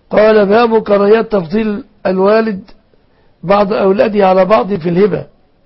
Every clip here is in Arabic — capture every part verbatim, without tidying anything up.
قال باب كراهية تفضيل الوالد بعض أولاده على بعض في الهبة.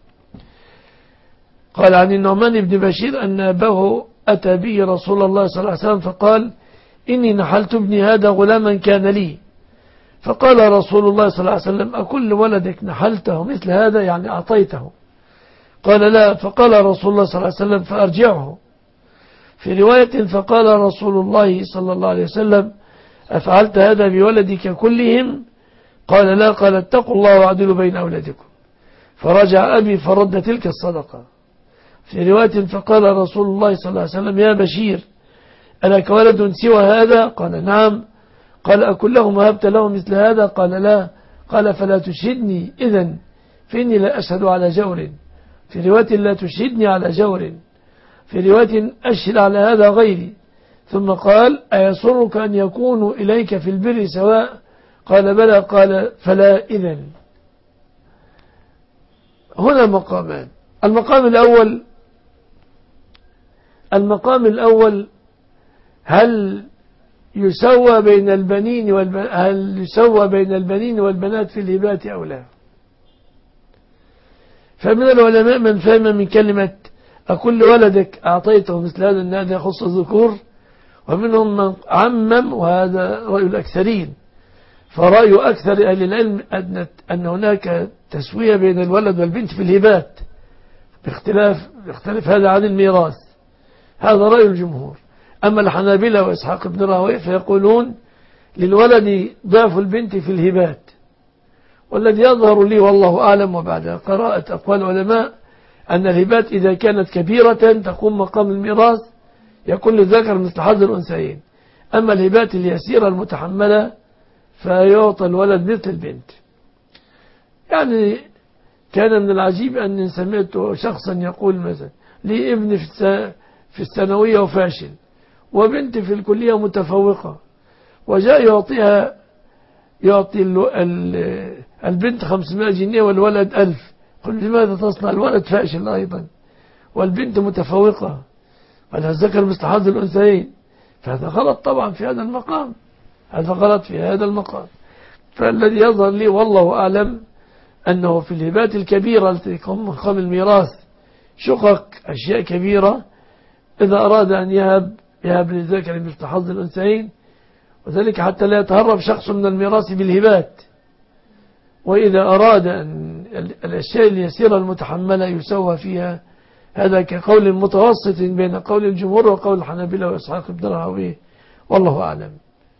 قال عن النعمان بن بشير أن أباه أتى به رسول الله صلى الله عليه وسلم فقال إني نحلت ابني هذا غلاما كان لي. فقال رسول الله صلى الله عليه وسلم أكل ولدك نحلته مثل هذا يعني أعطيته؟ قال لا. فقال رسول الله صلى الله عليه وسلم فأرجعه. في رواية فقال رسول الله صلى الله عليه وسلم أفعلت هذا بولدك كلهم؟ قال لا. قال اتقوا الله واعدلوا بين أولادكم. فرجع أبي فرد تلك الصدقة. في رواية فقال رسول الله صلى الله عليه وسلم يا بشير ألك ولد سوى هذا؟ قال نعم. قال أكلهم وهبت له مثل هذا؟ قال لا. قال فلا تشهدني إذن فإني لا أشهد على جور. في رواية لا تشهدني على جور. في رواية أشهد على هذا غيري. ثم قال أيسرك أن يكونوا إليك في البر سواء؟ قال بلى. قال فلا إذن. هنا مقامان. المقام الأول المقام الأول هل يسوى بين البنين والب... هل يسوى بين البنين والبنات في الهبات أو لا؟ فمن العلماء من فهم من كلمة أكل ولدك أعطيته مثل هذا أن هذا يخص الذكور، ومنهم من عمم وهذا رأي الأكثرين. فرأي أكثر أهل العلم أن هناك تسوية بين الولد والبنت في الهبات باختلاف يختلف هذا عن الميراث. هذا رأي الجمهور. أما الحنابلة وإسحاق بن راهويه فيقولون للولد ضعف البنت في الهبات. والذي يظهر لي والله أعلم وبعد قراءة أقوال العلماء أن الهبات إذا كانت كبيرة تقوم مقام الميراث يكون للذكر مثل حظ الأنثيين. أما الهبات اليسيرة المتحملة فيعطى الولد مثل البنت. يعني كان من العجيب أن سمعت شخصا يقول مثلا لي ابن في الثانوية وفاشل وبنت في الكلية متفوقة، وجاء يعطيها يعطي البنت خمسمائة جنيه والولد ألف. قل لماذا تصنع؟ الولد فاشل أيضا والبنت متفوقة، قال الذكر مثل حظ الأنثيين. فهذا غلط طبعا في هذا المقام، هذا غلط في هذا المقام. فالذي يظهر لي والله أعلم أنه في الهبات الكبيرة التي تقوم مقام الميراث شقق أشياء كبيرة، إذا أراد أن يهب يهب للذكر مثل حظ الأنثيين، وذلك حتى لا يتهرب شخص من الميراث بالهبات. وإذا أراد أن الأشياء اليسيرة المتحملة يسوى فيها، هذا كقول متوسط بين قول الجمهور وقول الحنابلة وإسحاق بن راهويه والله أعلم.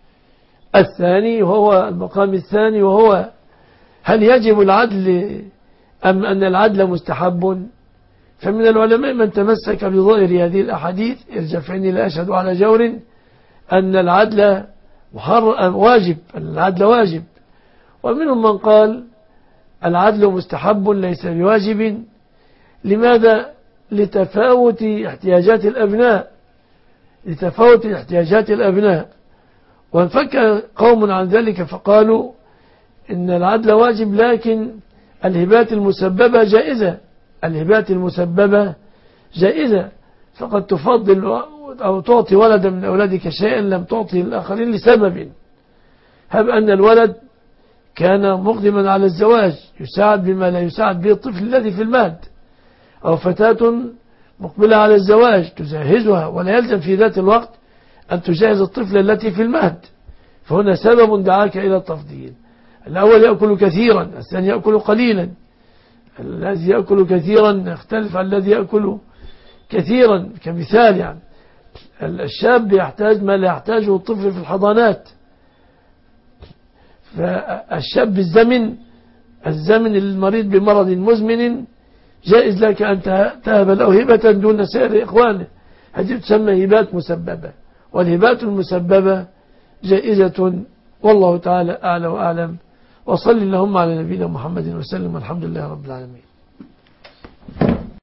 الثاني وهو المقام الثاني وهو هل يجب العدل أم أن العدل مستحب؟ فمن العلماء من تمسك بظاهر هذه الأحاديث ارجع فإني لا أشهد على جور أن العدل واجب، أن العدل واجب. ومنهم من قال العدل مستحب ليس بواجب. لماذا؟ لتفاوت احتياجات الأبناء لتفاوت احتياجات الأبناء وانفك قوم عن ذلك فقالوا إن العدل واجب لكن الهبات المسببة جائزة الهبات المسببة جائزة فقد تفضل أو تعطي ولدا من أولادك شيئا لم تعطي الآخرين لسبب. هب أن الولد كان مقدما على الزواج يساعد بما لا يساعد به الطفل الذي في المهد، أو فتاة مقبلة على الزواج تجهزها ولا يلزم في ذات الوقت أن تجهز الطفل التي في المهد، فهنا سبب دعاك إلى التفضيل. الأول يأكل كثيرا، الثاني يأكل قليلا. الذي يأكل كثيرا يختلف عن الذي يأكل كثيرا. كمثال يعني الشاب يحتاج ما لا يحتاجه الطفل في الحضانات. فالشاب الزمن الزمن المريض بمرض مزمن جائز لك أن تهب له هبة دون سائر إخوانه، هذه تسمى هبات مسببة، والهبات المسببة جائزة والله تعالى أعلى وأعلم. وصل اللهم على نبينا محمد وسلم والحمد لله رب العالمين.